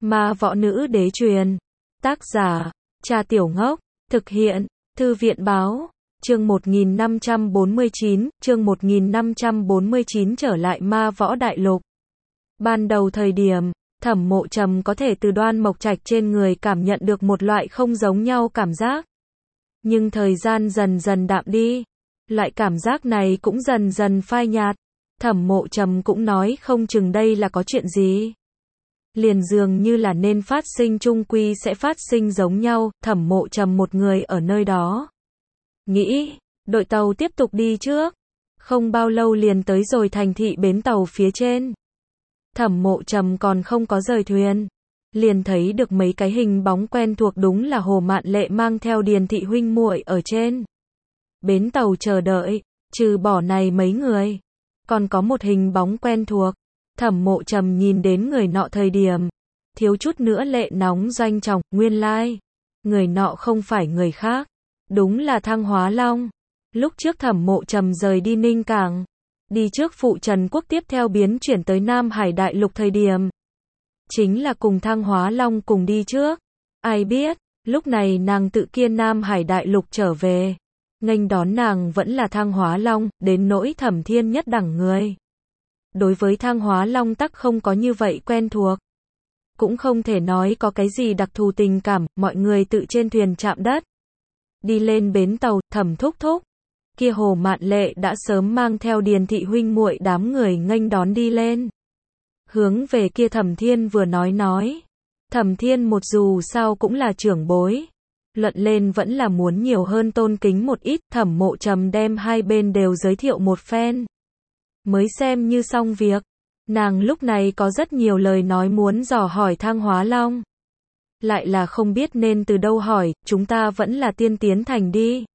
Ma võ nữ đế truyền. Tác giả, Cha Tiểu Ngốc. Thực hiện, Thư viện báo. Chương 1549 trở lại Ma Võ Đại Lục. Ban đầu thời điểm, Thẩm Mộ Trầm có thể từ Đoan Mộc Trạch trên người cảm nhận được một loại không giống nhau cảm giác. Nhưng thời gian dần dần đạm đi, loại cảm giác này cũng dần dần phai nhạt. Thẩm Mộ Trầm cũng nói không chừng đây là có chuyện gì. Liền dường như là nên phát sinh chung quy sẽ phát sinh giống nhau, Thẩm Mộ Trầm một người ở nơi đó. Nghĩ, đội tàu tiếp tục đi trước. Không bao lâu liền tới rồi thành thị bến tàu phía trên. Thẩm Mộ Trầm còn không có rời thuyền. Liền thấy được mấy cái hình bóng quen thuộc, đúng là Hồ Mạn Lệ mang theo Điền thị huynh muội ở trên bến tàu chờ đợi. Trừ bỏ này mấy người, còn có một hình bóng quen thuộc. Thẩm Mộ Trầm nhìn đến người nọ thời điểm, thiếu chút nữa lệ nóng doanh trọng, nguyên lai, người nọ không phải người khác, đúng là Thăng Hóa Long. Lúc trước Thẩm Mộ Trầm rời đi Ninh Cảng, đi trước phụ Trần Quốc tiếp theo biến chuyển tới Nam Hải Đại Lục thời điểm, chính là cùng Thăng Hóa Long cùng đi trước. Ai biết, lúc này nàng tự kiên Nam Hải Đại Lục trở về, nghênh đón nàng vẫn là Thăng Hóa Long, đến nỗi Thẩm Thiên nhất đẳng người. Đối với Thăng Hóa Long tắc không có như vậy quen thuộc. Cũng không thể nói có cái gì đặc thù tình cảm, mọi người tự trên thuyền chạm đất. Đi lên bến tàu, Thẩm thúc thúc. Kia Hồ Mạn Lệ đã sớm mang theo Điền thị huynh muội đám người nghênh đón đi lên. Hướng về kia Thẩm Thiên vừa nói. Thẩm Thiên một dù sao cũng là trưởng bối. Luận lên vẫn là muốn nhiều hơn tôn kính một ít, Thẩm Mộ Trầm đem hai bên đều giới thiệu một phen. Mới xem như xong việc. Nàng lúc này có rất nhiều lời nói muốn dò hỏi Thăng Hóa Long. Lại là không biết nên từ đâu hỏi, chúng ta vẫn là tiên tiến thành đi.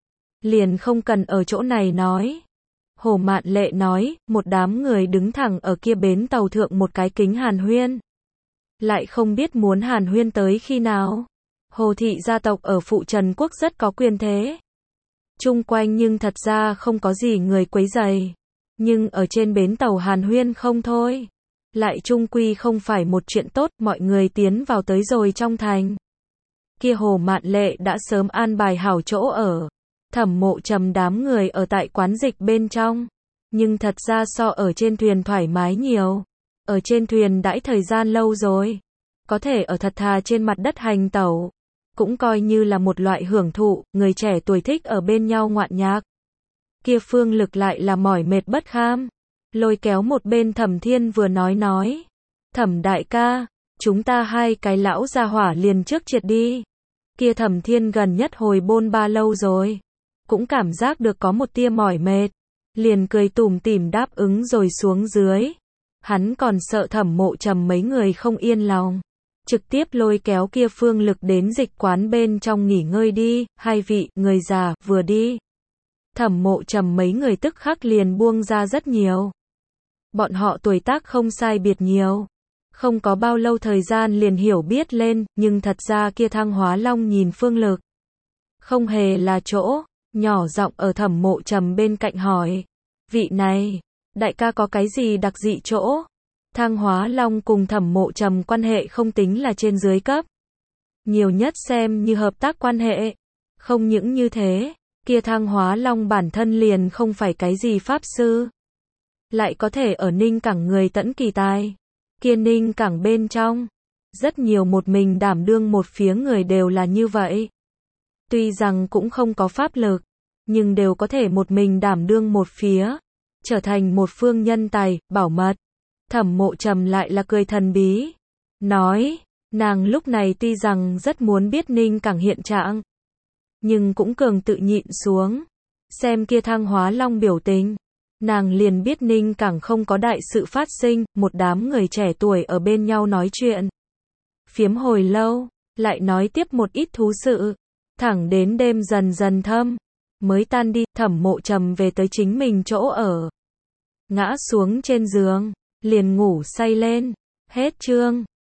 Liền không cần ở chỗ này nói. Hồ Mạn Lệ nói, một đám người đứng thẳng ở kia bến tàu thượng một cái kính hàn huyên. Lại không biết muốn hàn huyên tới khi nào. Hồ thị gia tộc ở phụ Trần Quốc rất có quyền thế. Chung quanh nhưng thật ra không có gì người quấy rầy. Nhưng ở trên bến tàu hàn huyên không thôi. Lại chung quy không phải một chuyện tốt, mọi người tiến vào tới rồi trong thành. Kia Hồ Mạn Lệ đã sớm an bài hảo chỗ ở. Thẩm Mộ Trầm đám người ở tại quán dịch bên trong. Nhưng thật ra so ở trên thuyền thoải mái nhiều. Ở trên thuyền đãi thời gian lâu rồi. Có thể ở thật thà trên mặt đất hành tẩu. Cũng coi như là một loại hưởng thụ, người trẻ tuổi thích ở bên nhau ngoạn nhạc. Kia Phương Lực lại là mỏi mệt bất kham. Lôi kéo một bên Thẩm Thiên vừa nói. Thẩm đại ca, chúng ta hai cái lão gia hỏa liền trước triệt đi. Kia Thẩm Thiên gần nhất hồi bôn ba lâu rồi. Cũng cảm giác được có một tia mỏi mệt. Liền cười tủm tỉm đáp ứng rồi xuống dưới. Hắn còn sợ Thẩm Mộ Trầm mấy người không yên lòng. Trực tiếp lôi kéo kia Phương Lực đến dịch quán bên trong nghỉ ngơi đi. Hai vị, người già, vừa đi. Thẩm Mộ Trầm mấy người tức khắc liền buông ra rất nhiều. Bọn họ tuổi tác không sai biệt nhiều. Không có bao lâu thời gian liền hiểu biết lên, nhưng thật ra kia Thăng Hóa Long nhìn Phương Lực. Không hề là chỗ, nhỏ giọng ở Thẩm Mộ Trầm bên cạnh hỏi. Vị này, đại ca có cái gì đặc dị chỗ? Thăng Hóa Long cùng Thẩm Mộ Trầm quan hệ không tính là trên dưới cấp. Nhiều nhất xem như hợp tác quan hệ. Không những như thế. Kia Thăng Hóa Long bản thân liền không phải cái gì pháp sư. Lại có thể ở Ninh Cảng người tẫn kỳ tài. Kia Ninh Cảng bên trong. Rất nhiều một mình đảm đương một phía người đều là như vậy. Tuy rằng cũng không có pháp lực. Nhưng đều có thể một mình đảm đương một phía. Trở thành một phương nhân tài, bảo mật. Thẩm Mộ Trầm lại là cười thần bí. Nói, nàng lúc này tuy rằng rất muốn biết Ninh Cảng hiện trạng. Nhưng cũng cường tự nhịn xuống. Xem kia Thăng Hóa Long biểu tình. Nàng liền biết Ninh Cảng không có đại sự phát sinh. Một đám người trẻ tuổi ở bên nhau nói chuyện. Phiếm hồi lâu. Lại nói tiếp một ít thú sự. Thẳng đến đêm dần dần thâm. Mới tan đi. Thẩm Mộ Trầm về tới chính mình chỗ ở. Ngã xuống trên giường. Liền ngủ say lên. Hết chương.